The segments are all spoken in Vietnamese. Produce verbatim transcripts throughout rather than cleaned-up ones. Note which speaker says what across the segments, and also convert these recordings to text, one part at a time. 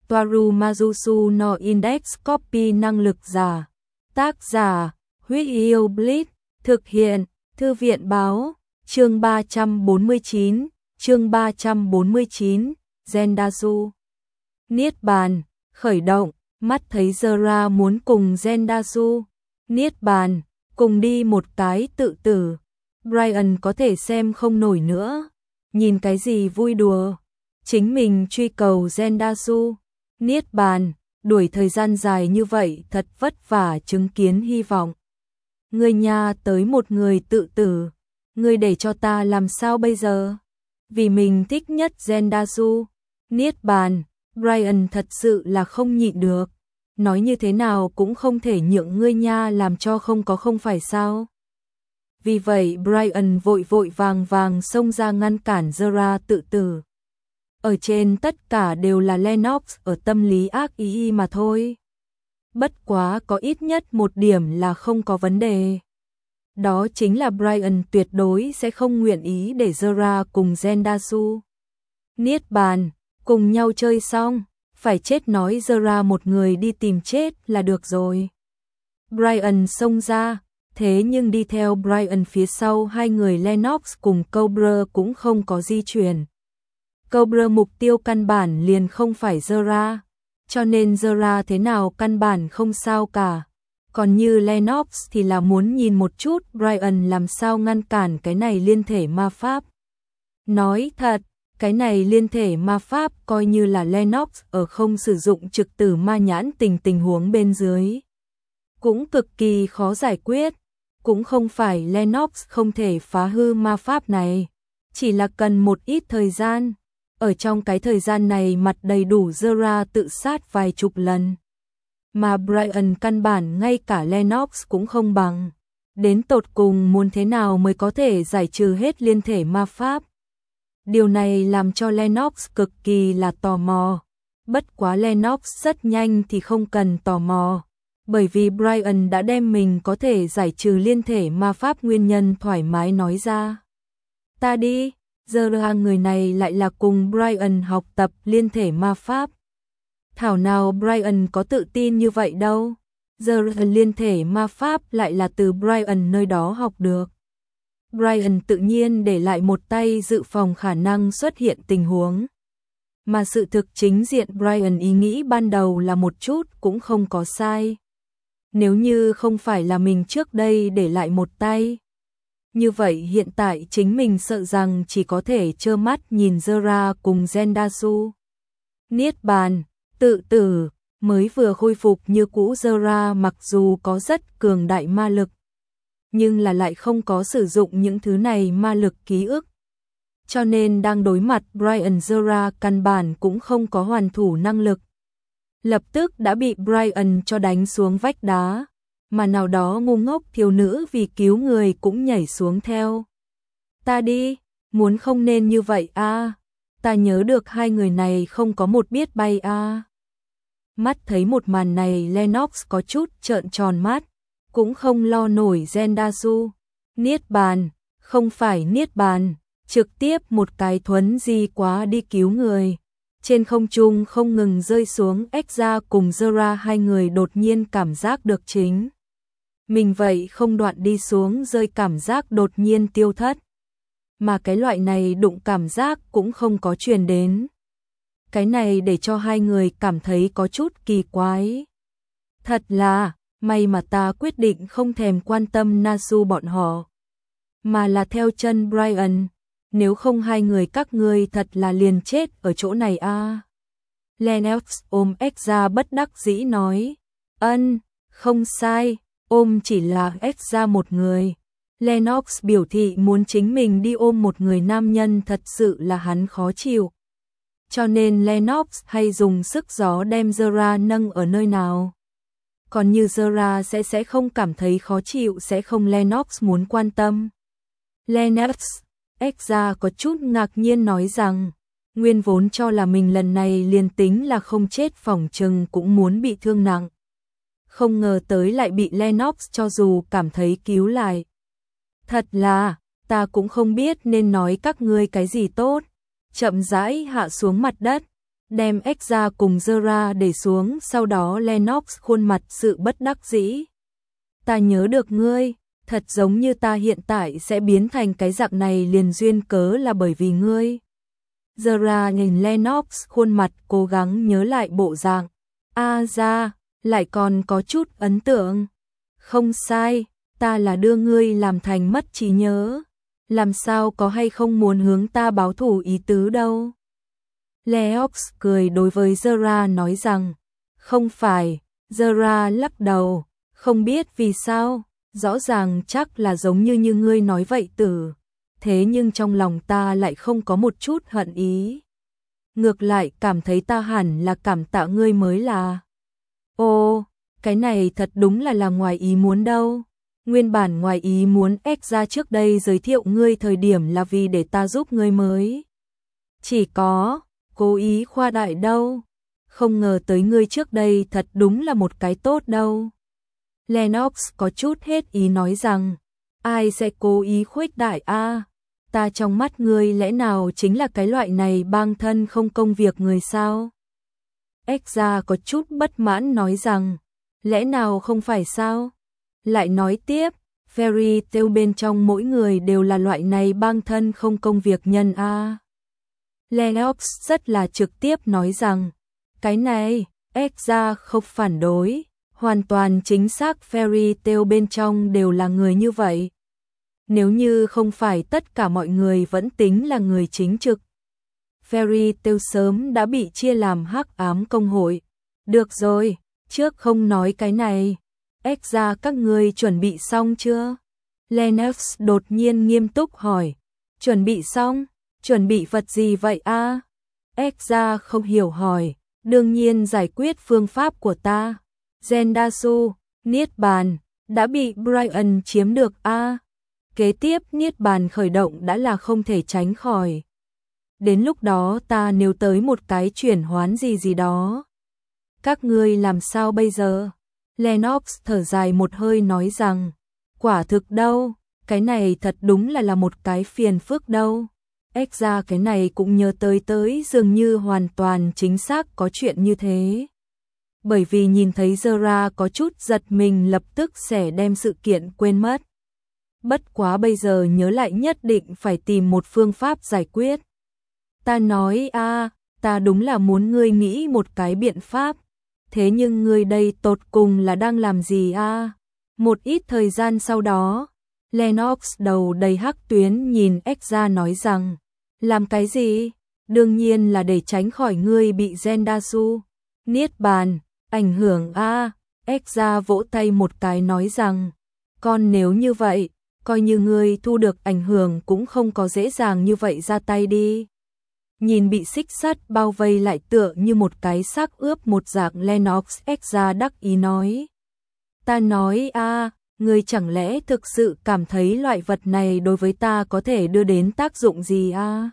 Speaker 1: Toaru Majusu no Index Copy năng lực giả. Tác giả, Huyết Yêu Blitz, thực hiện, Thư viện báo, chương ba trăm bốn mươi chín, chương ba trăm bốn mươi chín, Zendasu. Niết bàn, khởi động, mắt thấy Zera muốn cùng Zendasu. Niết bàn, cùng đi một cái tự tử. Brian có thể xem không nổi nữa. Nhìn cái gì vui đùa. Chính mình truy cầu Zendasu. Niết bàn, đuổi thời gian dài như vậy thật vất vả chứng kiến hy vọng. Người nhà tới một người tự tử. Người để cho ta làm sao bây giờ? Vì mình thích nhất Zendasu. Niết bàn, Brian thật sự là không nhịn được. Nói như thế nào cũng không thể nhượng ngươi nha làm cho không có không phải sao? Vì vậy Brian vội vội vàng vàng xông ra ngăn cản Zera tự tử. Ở trên tất cả đều là Lennox ở tâm lý ác ý mà thôi. Bất quá có ít nhất một điểm là không có vấn đề. Đó chính là Brian tuyệt đối sẽ không nguyện ý để Zera cùng Zendasu. Niết bàn, cùng nhau chơi xong, phải chết nói Zera một người đi tìm chết là được rồi. Brian xông ra, thế nhưng đi theo Brian phía sau hai người Lennox cùng Cobra cũng không có di chuyển. Cobra mục tiêu căn bản liền không phải Zera, cho nên Zera thế nào căn bản không sao cả. Còn như Lennox thì là muốn nhìn một chút Brian làm sao ngăn cản cái này liên thể ma pháp. Nói thật, cái này liên thể ma pháp coi như là Lennox ở không sử dụng trực tử ma nhãn tình tình huống bên dưới. Cũng cực kỳ khó giải quyết, cũng không phải Lennox không thể phá hư ma pháp này, chỉ là cần một ít thời gian. Ở trong cái thời gian này mặt đầy đủ Zera tự sát vài chục lần. Mà Brian căn bản ngay cả Lennox cũng không bằng. Đến tột cùng muốn thế nào mới có thể giải trừ hết liên thể ma pháp. Điều này làm cho Lennox cực kỳ là tò mò. Bất quá Lennox rất nhanh thì không cần tò mò. Bởi vì Brian đã đem mình có thể giải trừ liên thể ma pháp nguyên nhân thoải mái nói ra. Ta đi, Zera người này lại là cùng Brian học tập liên thể ma pháp. Thảo nào Brian có tự tin như vậy đâu. Zera liên thể ma pháp lại là từ Brian nơi đó học được. Brian tự nhiên để lại một tay dự phòng khả năng xuất hiện tình huống. Mà sự thực chính diện Brian ý nghĩ ban đầu là một chút cũng không có sai. Nếu như không phải là mình trước đây để lại một tay, như vậy hiện tại chính mình sợ rằng chỉ có thể trơ mắt nhìn Zera cùng Zendasu. Niết bàn, tự tử, mới vừa khôi phục như cũ Zera mặc dù có rất cường đại ma lực, nhưng là lại không có sử dụng những thứ này ma lực ký ức. Cho nên đang đối mặt Brian, Zera căn bản cũng không có hoàn thủ năng lực. Lập tức đã bị Brian cho đánh xuống vách đá, mà nào đó ngu ngốc thiếu nữ vì cứu người cũng nhảy xuống theo. Ta đi, muốn không nên như vậy a. À. Ta nhớ được hai người này không có một biết bay a. À. Mắt thấy một màn này Lennox có chút trợn tròn mắt, cũng không lo nổi Zendasu. Niết bàn, không phải niết bàn, trực tiếp một cái thuấn di quá đi cứu người. Trên không trung không ngừng rơi xuống, Ekza cùng Zera hai người đột nhiên cảm giác được chính mình vậy không đoạn đi xuống rơi cảm giác đột nhiên tiêu thất. Mà cái loại này đụng cảm giác cũng không có truyền đến. Cái này để cho hai người cảm thấy có chút kỳ quái. Thật là, may mà ta quyết định không thèm quan tâm Nasu bọn họ, mà là theo chân Brian. Nếu không hai người các ngươi thật là liền chết ở chỗ này a. À. Lennox ôm Ekza bất đắc dĩ nói. Ân, không sai, ôm chỉ là Ekza một người. Lennox biểu thị muốn chính mình đi ôm một người nam nhân thật sự là hắn khó chịu. Cho nên Lennox hay dùng sức gió đem Zera nâng ở nơi nào. Còn như Zera sẽ sẽ không cảm thấy khó chịu, sẽ không Lennox muốn quan tâm. Lennox, Ekza có chút ngạc nhiên nói rằng, nguyên vốn cho là mình lần này liền tính là không chết phỏng chừng cũng muốn bị thương nặng. Không ngờ tới lại bị Lennox cho dù cảm thấy cứu lại. Thật là, ta cũng không biết nên nói các ngươi cái gì tốt. Chậm rãi hạ xuống mặt đất, đem Exra cùng Zera để xuống, sau đó Lennox khuôn mặt sự bất đắc dĩ. Ta nhớ được ngươi, thật giống như ta hiện tại sẽ biến thành cái dạng này liền duyên cớ là bởi vì ngươi. Zera nhìn Lennox khuôn mặt cố gắng nhớ lại bộ dạng. A à ra, lại còn có chút ấn tượng. Không sai, ta là đưa ngươi làm thành mất trí nhớ. Làm sao có hay không muốn hướng ta báo thù ý tứ đâu. Lennox cười đối với Zera nói rằng, không phải. Zera lắc đầu, không biết vì sao, rõ ràng chắc là giống như như ngươi nói vậy tử. Thế nhưng trong lòng ta lại không có một chút hận ý. Ngược lại cảm thấy ta hẳn là cảm tạ ngươi mới là. Ô, cái này thật đúng là là ngoài ý muốn đâu. Nguyên bản ngoài ý muốn Exra trước đây giới thiệu ngươi thời điểm là vì để ta giúp ngươi mới. Chỉ có, cố ý khoa đại đâu. Không ngờ tới ngươi trước đây thật đúng là một cái tốt đâu. Lennox có chút hết ý nói rằng, ai sẽ cố ý khuếch đại a? Ta trong mắt ngươi lẽ nào chính là cái loại này bang thân không công việc người sao? Exra có chút bất mãn nói rằng, lẽ nào không phải sao? Lại nói tiếp, fairy tale bên trong mỗi người đều là loại này bang thân không công việc nhân a. Lennox rất là trực tiếp nói rằng, cái này, Exra không phản đối, hoàn toàn chính xác fairy tale bên trong đều là người như vậy. Nếu như không phải tất cả mọi người vẫn tính là người chính trực, fairy tale sớm đã bị chia làm hắc ám công hội. Được rồi, trước không nói cái này. Exra các ngươi chuẩn bị xong chưa? Lennox đột nhiên nghiêm túc hỏi. Chuẩn bị xong? Chuẩn bị vật gì vậy a? Exra không hiểu hỏi. Đương nhiên giải quyết phương pháp của ta. Zendasu, Niết Bàn, đã bị Brian chiếm được a. Kế tiếp Niết Bàn khởi động đã là không thể tránh khỏi. Đến lúc đó ta nếu tới một cái chuyển hoán gì gì đó. Các ngươi làm sao bây giờ? Lennox thở dài một hơi nói rằng, quả thực đâu, cái này thật đúng là là một cái phiền phức đâu. Exra cái này cũng nhớ tới tới dường như hoàn toàn chính xác có chuyện như thế. Bởi vì nhìn thấy Zera có chút giật mình lập tức sẽ đem sự kiện quên mất. Bất quá bây giờ nhớ lại nhất định phải tìm một phương pháp giải quyết. Ta nói a, ta đúng là muốn ngươi nghĩ một cái biện pháp. Thế nhưng ngươi đây tột cùng là đang làm gì a? Một ít thời gian sau đó, Lennox đầu đầy hắc tuyến nhìn Exra nói rằng, làm cái gì? Đương nhiên là để tránh khỏi ngươi bị Zendasu, Niết Bàn, ảnh hưởng a. Exra vỗ tay một cái nói rằng, còn nếu như vậy, coi như ngươi thu được ảnh hưởng cũng không có dễ dàng như vậy ra tay đi. Nhìn bị xích sắt bao vây lại tựa như một cái xác ướp một dạng Lennox Exra đắc ý nói. Ta nói a, ngươi chẳng lẽ thực sự cảm thấy loại vật này đối với ta có thể đưa đến tác dụng gì a?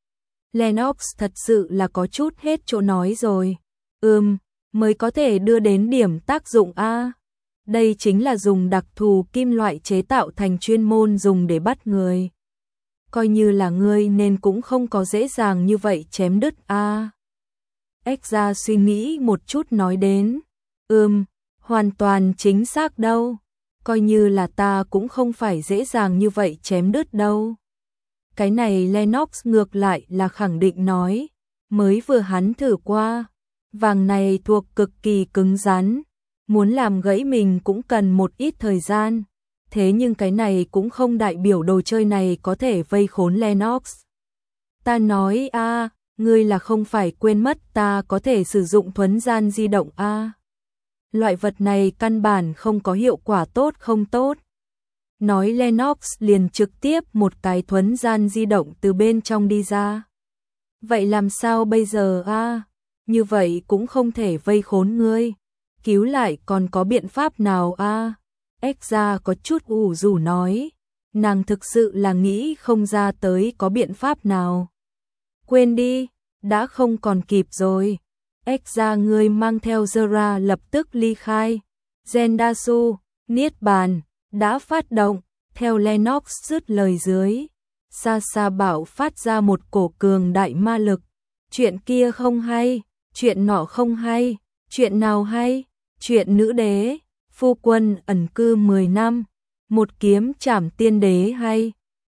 Speaker 1: Lennox thật sự là có chút hết chỗ nói rồi. Ừm, mới có thể đưa đến điểm tác dụng a. Đây chính là dùng đặc thù kim loại chế tạo thành chuyên môn dùng để bắt người. Coi như là ngươi nên cũng không có dễ dàng như vậy chém đứt a. Exra suy nghĩ một chút nói đến, ừm, hoàn toàn chính xác đâu, coi như là ta cũng không phải dễ dàng như vậy chém đứt đâu. Cái này Lennox ngược lại là khẳng định nói, mới vừa hắn thử qua, vàng này thuộc cực kỳ cứng rắn, muốn làm gãy mình cũng cần một ít thời gian. Thế nhưng cái này cũng không đại biểu đồ chơi này có thể vây khốn Lennox. Ta nói a, ngươi là không phải quên mất ta có thể sử dụng thuấn gian di động a. Loại vật này căn bản không có hiệu quả tốt không tốt. Nói Lennox liền trực tiếp một cái thuấn gian di động từ bên trong đi ra. Vậy làm sao bây giờ a? Như vậy cũng không thể vây khốn ngươi. Cứu lại còn có biện pháp nào a? Exra có chút ủ rũ nói, nàng thực sự là nghĩ không ra tới có biện pháp nào. Quên đi, đã không còn kịp rồi. Exra ngươi mang theo Zera lập tức ly khai. Zendasu, Niết Bàn, đã phát động, theo Lennox dứt lời dưới. Xa xa bảo phát ra một cổ cường đại ma lực, chuyện kia không hay, chuyện nọ không hay, chuyện nào hay, chuyện nữ đế, phu quân ẩn cư mười năm, một kiếm trảm tiên đế hay,